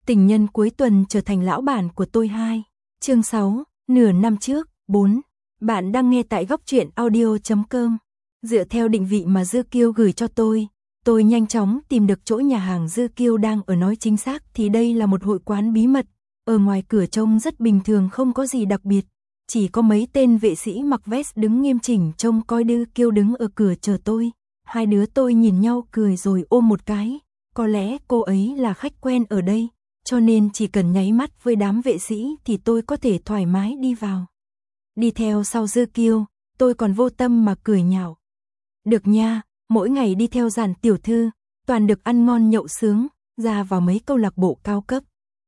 Tình nhân cuối tuần trở thành lão bản của tôi 2. Chương 6, nửa năm trước, 4. Bạn đang nghe tại góc truyện audio.com. Dựa theo định vị mà Dư Kiêu gửi cho tôi nhanh chóng tìm được chỗ nhà hàng Dư Kiêu đang ở, nói chính xác thì đây là một hội quán bí mật. Ở ngoài cửa trông rất bình thường, không có gì đặc biệt. Chỉ có mấy tên vệ sĩ mặc vest đứng nghiêm chỉnh trông coi. Dư Kiêu đứng ở cửa chờ tôi. Hai đứa tôi nhìn nhau cười rồi ôm một cái. Có lẽ cô ấy là khách quen ở đây, cho nên chỉ cần nháy mắt với đám vệ sĩ thì tôi có thể thoải mái đi vào. Đi theo sau Dư Kiêu, tôi còn vô tâm mà cười nhạo. Được nha, mỗi ngày đi theo Giản tiểu thư, toàn được ăn ngon nhậu sướng, ra vào mấy câu lạc bộ cao cấp.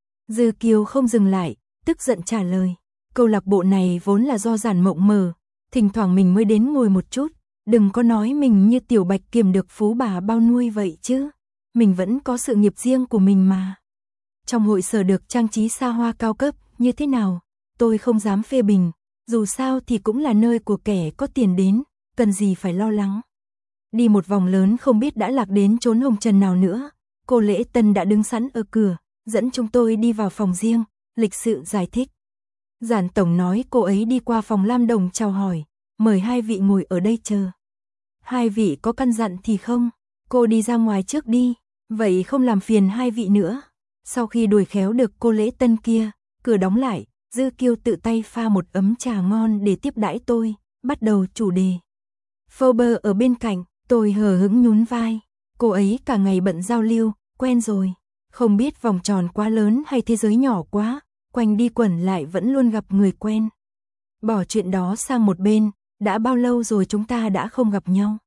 Dư Kiêu không dừng lại, tức giận trả lời. Câu lạc bộ này vốn là do Giản Mộng mở, thỉnh thoảng mình mới đến ngồi một chút, đừng có nói mình như Tiểu Bạch Kiểm được phú bà bao nuôi vậy chứ. Mình vẫn có sự nghiệp riêng của mình mà. Trong hội sở được trang trí xa hoa cao cấp như thế nào, tôi không dám phê bình, dù sao thì cũng là nơi của kẻ có tiền đến, cần gì phải lo lắng. Đi một vòng lớn không biết đã lạc đến chốn hồng trần nào nữa, cô Lễ Tân đã đứng sẵn ở cửa, dẫn chúng tôi đi vào phòng riêng, lịch sự giải thích. Giản tổng nói cô ấy đi qua phòng Lam Đồng chào hỏi, mời hai vị ngồi ở đây chờ. Hai vị có căn dặn thì không, cô đi ra ngoài trước đi, vậy không làm phiền hai vị nữa. Sau khi đuổi khéo được cô Lễ Tân kia, cửa đóng lại, Dư Kiêu tự tay pha một ấm trà ngon để tiếp đãi tôi, bắt đầu chủ đề. Phoebe ở bên cạnh, tôi hờ hững nhún vai, cô ấy cả ngày bận giao lưu, quen rồi, không biết vòng tròn quá lớn hay thế giới nhỏ quá, quanh đi quẩn lại vẫn luôn gặp người quen. Bỏ chuyện đó sang một bên, đã bao lâu rồi chúng ta đã không gặp nhau?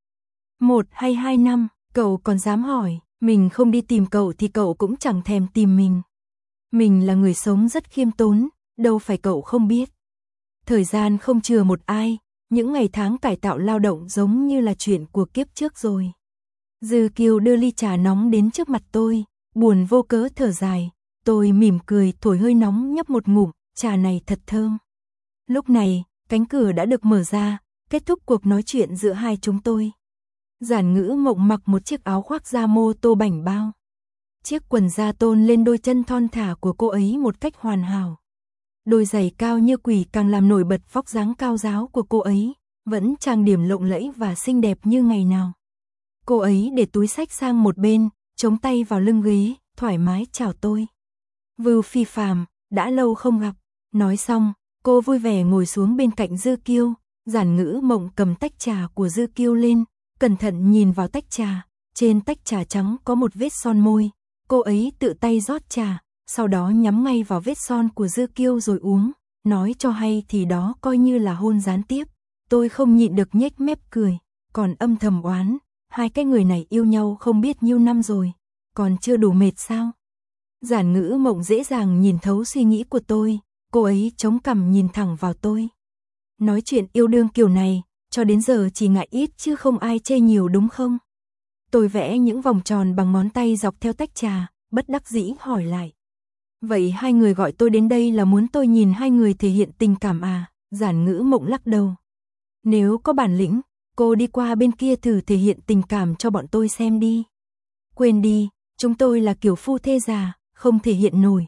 1 hay 2 năm, cậu còn dám hỏi, mình không đi tìm cậu thì cậu cũng chẳng thèm tìm mình. Mình là người sống rất khiêm tốn, đâu phải cậu không biết. Thời gian không chừa một ai, những ngày tháng cải tạo lao động giống như là chuyện của kiếp trước rồi. Dư Kiêu đưa ly trà nóng đến trước mặt tôi, buồn vô cớ thở dài, tôi mỉm cười thổi hơi nóng nhấp một ngụm, trà này thật thơm. Lúc này, cánh cửa đã được mở ra, kết thúc cuộc nói chuyện giữa hai chúng tôi. Giản Ngữ Mộng mặc một chiếc áo khoác da mô tô bảnh bao. Chiếc quần da tôn lên đôi chân thon thả của cô ấy một cách hoàn hảo. Đôi giày cao như quỷ càng làm nổi bật vóc dáng cao ráo của cô ấy, vẫn trang điểm lộng lẫy và xinh đẹp như ngày nào. Cô ấy để túi xách sang một bên, chống tay vào lưng ghế, thoải mái chào tôi. Vưu Phi Phàm, đã lâu không gặp. Nói xong, cô vui vẻ ngồi xuống bên cạnh Dư Kiêu. Giản Ngữ Mộng cầm tách trà của Dư Kiêu lên, cẩn thận nhìn vào tách trà, trên tách trà trắng có một vết son môi. Cô ấy tự tay rót trà, sau đó nhắm ngay vào vết son của Dư Kiêu rồi uống, nói cho hay thì đó coi như là hôn gián tiếp. Tôi không nhịn được nhếch mép cười, còn âm thầm oán, hai cái người này yêu nhau không biết nhiêu năm rồi, còn chưa đủ mệt sao? Giản Ngữ Mộng dễ dàng nhìn thấu suy nghĩ của tôi, cô ấy chống cằm nhìn thẳng vào tôi. Nói chuyện yêu đương kiểu này, cho đến giờ chỉ ngại ít chứ không ai chê nhiều đúng không? Tôi vẽ những vòng tròn bằng ngón tay dọc theo tách trà, bất đắc dĩ hỏi lại. Vậy hai người gọi tôi đến đây là muốn tôi nhìn hai người thể hiện tình cảm à? Giản Ngữ Mộng lắc đầu. Nếu có bản lĩnh, cô đi qua bên kia thử thể hiện tình cảm cho bọn tôi xem đi. Quên đi, chúng tôi là kiểu phu thê già, không thể hiện nổi.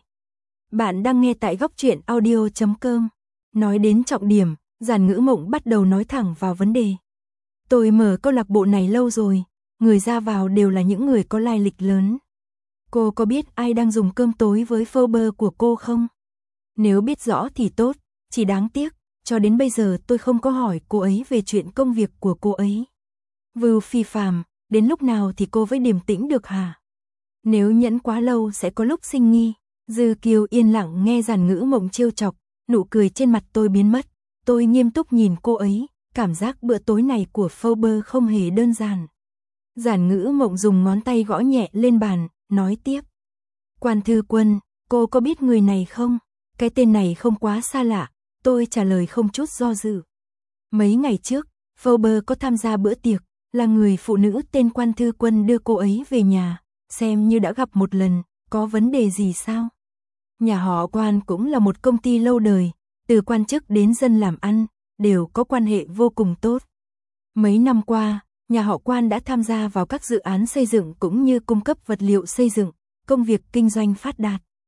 Bạn đang nghe tại góc truyện audio.com. Nói đến trọng điểm, Giản Ngữ Mộng bắt đầu nói thẳng vào vấn đề. Tôi mở câu lạc bộ này lâu rồi, người ra vào đều là những người có lai lịch lớn. Cô có biết ai đang dùng cơm tối với Phoebe của cô không? Nếu biết rõ thì tốt, chỉ đáng tiếc, cho đến bây giờ tôi không có hỏi cô ấy về chuyện công việc của cô ấy. Vưu Phi Phàm, đến lúc nào thì cô mới điềm tĩnh được hả? Nếu nhẫn quá lâu sẽ có lúc sinh nghi. Dư Kiêu yên lặng nghe Giản Ngữ Mộng trêu chọc, nụ cười trên mặt tôi biến mất. Tôi nghiêm túc nhìn cô ấy, cảm giác bữa tối này của Phoebe không hề đơn giản. Giản Ngữ Mộng dùng ngón tay gõ nhẹ lên bàn, nói tiếp. Quan Thư Quân, cô có biết người này không? Cái tên này không quá xa lạ, tôi trả lời không chút do dự. Mấy ngày trước, Phoebe có tham gia bữa tiệc, là người phụ nữ tên Quan Thư Quân đưa cô ấy về nhà, xem như đã gặp một lần, có vấn đề gì sao? Nhà họ Quan cũng là một công ty lâu đời, từ quan chức đến dân làm ăn, đều có quan hệ vô cùng tốt. Mấy năm qua, nhà họ Quan đã tham gia vào các dự án xây dựng cũng như cung cấp vật liệu xây dựng, công việc kinh doanh phát đạt.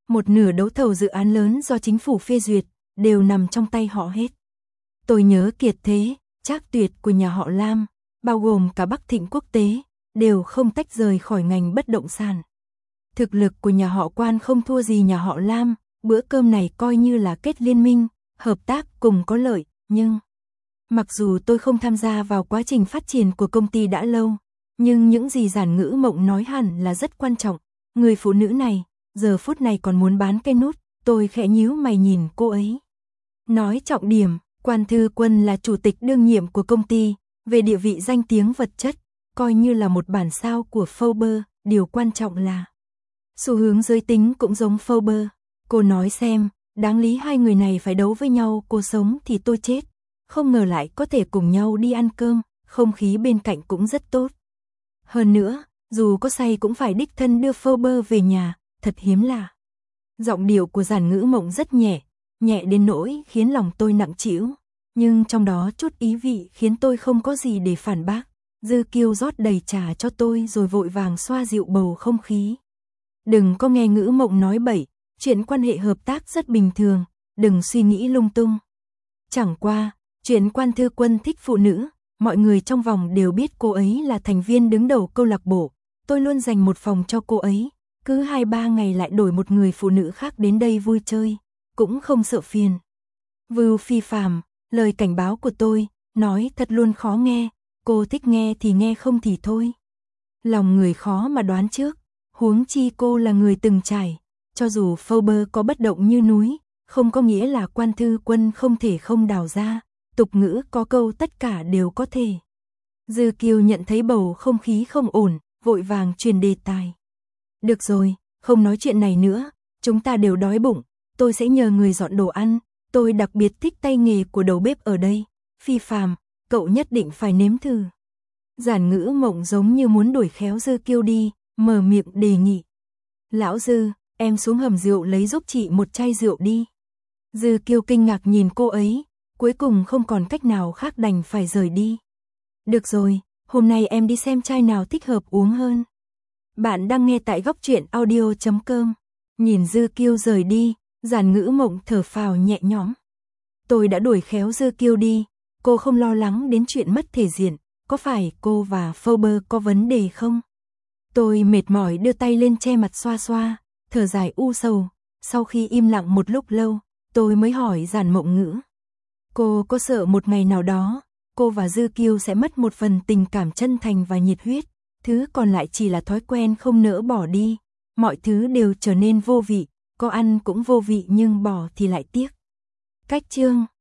một nửa đấu thầu dự án lớn do chính phủ phê duyệt, đều nằm trong tay họ hết. Tôi nhớ Kiệt Thế, Trác Tuyệt của nhà họ Lam, bao gồm cả Bắc Thịnh Quốc tế, đều không tách rời khỏi ngành bất động sản. Thực lực của nhà họ Quan không thua gì nhà họ Lam, bữa cơm này coi như là kết liên minh, hợp tác cùng có lợi, nhưng mặc dù tôi không tham gia vào quá trình phát triển của công ty đã lâu, nhưng những gì Giản Ngữ Mộng nói hẳn là rất quan trọng. Người phụ nữ này, giờ phút này còn muốn bán cây nút, tôi khẽ nhíu mày nhìn cô ấy. Nói trọng điểm, Quan Thư Quân là chủ tịch đương nhiệm của công ty, về địa vị danh tiếng vật chất, coi như là một bản sao của Forbes, điều quan trọng là xu hướng giới tính cũng giống Forbes. Cô nói xem, đáng lý hai người này phải đấu với nhau, cô sống thì tôi chết. Không ngờ lại có thể cùng nhau đi ăn cơm, không khí bên cạnh cũng rất tốt. Hơn nữa, dù có say cũng phải đích thân đưa Forbes về nhà, thật hiếm lạ. Giọng điệu của Giản Ngữ Mộng rất nhẹ, nhẹ đến nỗi khiến lòng tôi nặng trĩu, nhưng trong đó chút ý vị khiến tôi không có gì để phản bác. Dư Kiêu rót đầy trà cho tôi rồi vội vàng xoa dịu bầu không khí. Đừng có nghe Ngữ Mộng nói bậy, chuyện quan hệ hợp tác rất bình thường, đừng suy nghĩ lung tung. Chẳng qua, chuyện Quan Thư Quân thích phụ nữ, mọi người trong vòng đều biết cô ấy là thành viên đứng đầu câu lạc bộ, tôi luôn dành một phòng cho cô ấy, cứ 2-3 ngày lại đổi một người phụ nữ khác đến đây vui chơi, cũng không sợ phiền. Vưu Phi Phàm, lời cảnh báo của tôi, nói thật luôn khó nghe, cô thích nghe thì nghe không thì thôi. Lòng người khó mà đoán trước, huống chi cô là người từng trải, cho dù Forbes có bất động như núi, không có nghĩa là Quan Thư Quân không thể không đào ra, tục ngữ có câu tất cả đều có thể. Dư Kiêu nhận thấy bầu không khí không ổn, vội vàng truyền đề tài. Được rồi, không nói chuyện này nữa, chúng ta đều đói bụng, tôi sẽ nhờ người dọn đồ ăn, tôi đặc biệt thích tay nghề của đầu bếp ở đây. Phi Phàm, cậu nhất định phải nếm thử. Giản Ngữ Mộng giống như muốn đuổi khéo Dư Kiêu đi, mở miệng đề nghị. Lão Dư, em xuống hầm rượu lấy giúp chị một chai rượu đi. Dư Kiêu kinh ngạc nhìn cô ấy, cuối cùng không còn cách nào khác đành phải rời đi. Được rồi, hôm nay em đi xem chai nào thích hợp uống hơn. Bạn đang nghe tại Góc Truyện Audio.com. Nhìn Dư Kiêu rời đi, Giản Ngữ Mộng thở phào nhẹ nhõm. Tôi đã đuổi khéo Dư Kiêu đi, cô không lo lắng đến chuyện mất thể diện, có phải cô và Forbes có vấn đề không? Tôi mệt mỏi đưa tay lên che mặt xoa xoa, thở dài u sầu, sau khi im lặng một lúc lâu, tôi mới hỏi Giản Mộng Ngữ. Cô có sợ một ngày nào đó, cô và Dư Kiêu sẽ mất một phần tình cảm chân thành và nhiệt huyết, thứ còn lại chỉ là thói quen không nỡ bỏ đi, mọi thứ đều trở nên vô vị, có ăn cũng vô vị nhưng bỏ thì lại tiếc. Cách chương